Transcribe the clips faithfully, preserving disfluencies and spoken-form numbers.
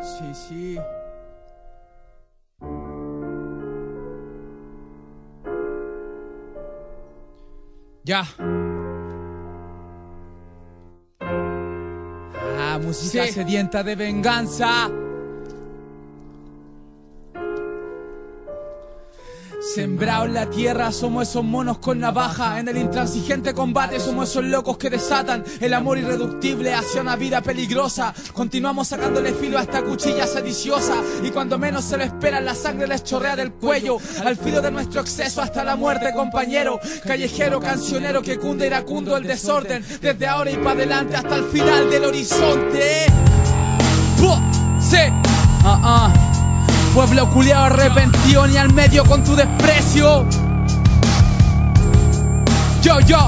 Sí, sí. Ya. Ah, música Sí. sedienta de venganza. Sembrado en la tierra, somos esos monos con navaja. En el intransigente combate somos esos locos que desatan el amor irreductible hacia una vida peligrosa. Continuamos sacándole filo a esta cuchilla sediciosa, y cuando menos se lo esperan la sangre les chorrea del cuello. Al filo de nuestro exceso hasta la muerte, compañero. Callejero, cancionero que cunde iracundo el desorden. Desde ahora y para adelante hasta el final del horizonte. ¡Puh! Sí. Ah, ah. Pueblo culiao arrepentido, ni al medio con tu desprecio. Yo, yo.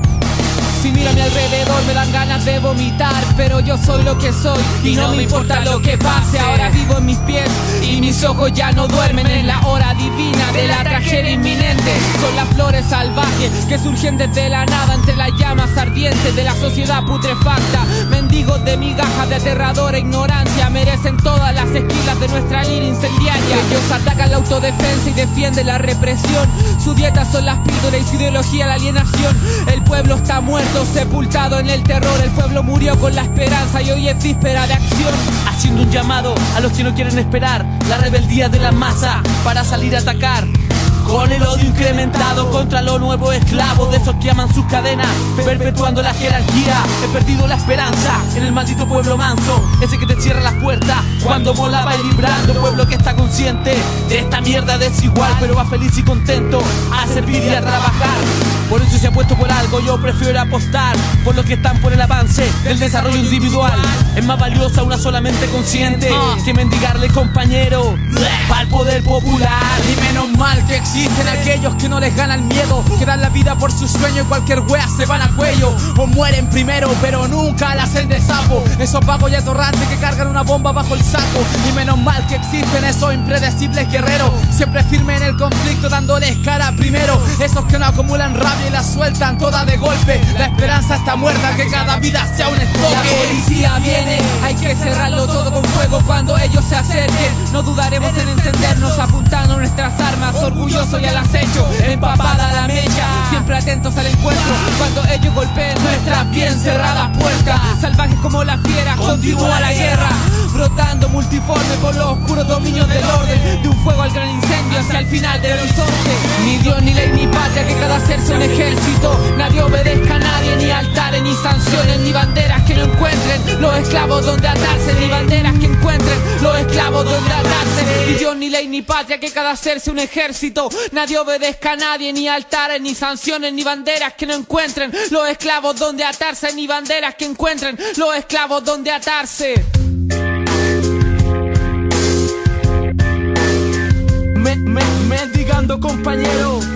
Si miro a mi alrededor me dan ganas de vomitar, pero yo soy lo que soy y no me importa lo que pase. Ahora vivo en mis pies y mis ojos ya no duermen. En la hora divina de la tragedia inminente. Son las flores salvajes que surgen desde la nada, entre las llamas ardientes de la sociedad putrefacta. Mendigos de migajas de aterradora ignorancia merecen todas las esquilas de nuestra lira incendiaria. Ellos atacan la autodefensa y defienden la represión. Su dieta son las píldoras y su ideología la alienación. El pueblo está muerto, sepultado en el terror. El pueblo murió con la esperanza y hoy es víspera de acción. Haciendo un llamado a los que no quieren esperar la rebeldía de la masa para salir a atacar. Con el odio incrementado contra los nuevos esclavos, de esos que aman sus cadenas, perpetuando la jerarquía. He perdido la esperanza en el maldito pueblo manso, ese que te cierra las puertas cuando volaba y librando. Pueblo que está consciente de esta mierda desigual, pero va feliz y contento a servir y a trabajar. Por eso se ha puesto por algo, yo prefiero apostar por los que están por el avance del desarrollo individual. Es más valiosa una sola mente consciente que mendigarle, compañero, para el poder popular. Y menos mal que existen aquellos que no les gana el miedo, que dan la vida por su sueño y cualquier wea se van a cuello. O mueren primero, pero nunca al hacer de sapo. Esos vagos y atorrantes que cargan una bomba bajo el saco. Y menos mal que existen esos impredecibles guerreros, siempre firmes en el conflicto, dándoles cara primero. Esos que no acumulan rabia y la sueltan toda de golpe. La esperanza está muerta, que cada vida sea un estoque. La policía viene, hay que cerrarlo todo con fuego cuando ellos se acerquen. No dudaremos en encendernos, apuntando nuestras armas, orgulloso y al acecho, empapada la mecha, siempre atentos al encuentro cuando ellos golpeen nuestras bien cerradas puertas. Salvajes como las fieras, continúa la guerra, brotando multiforme por los oscuros dominios del orden, de un fuego al gran incendio hacia el final del horizonte. Ni Dios, ni ley, ni patria, que cada ser sea un ejército. Nadie obedezca a nadie, ni altares, ni sanciones, ni banderas que no encuentren los esclavos donde atarse, ni banderas que encuentren los esclavos donde atarse. Ni Dios, ni ley, ni patria, que cada ser sea un ejército. Nadie obedezca a nadie, ni altares, ni sanciones, ni banderas que no encuentren los esclavos donde atarse, ni banderas que encuentren los esclavos donde atarse. Me, me, mendigando, compañero.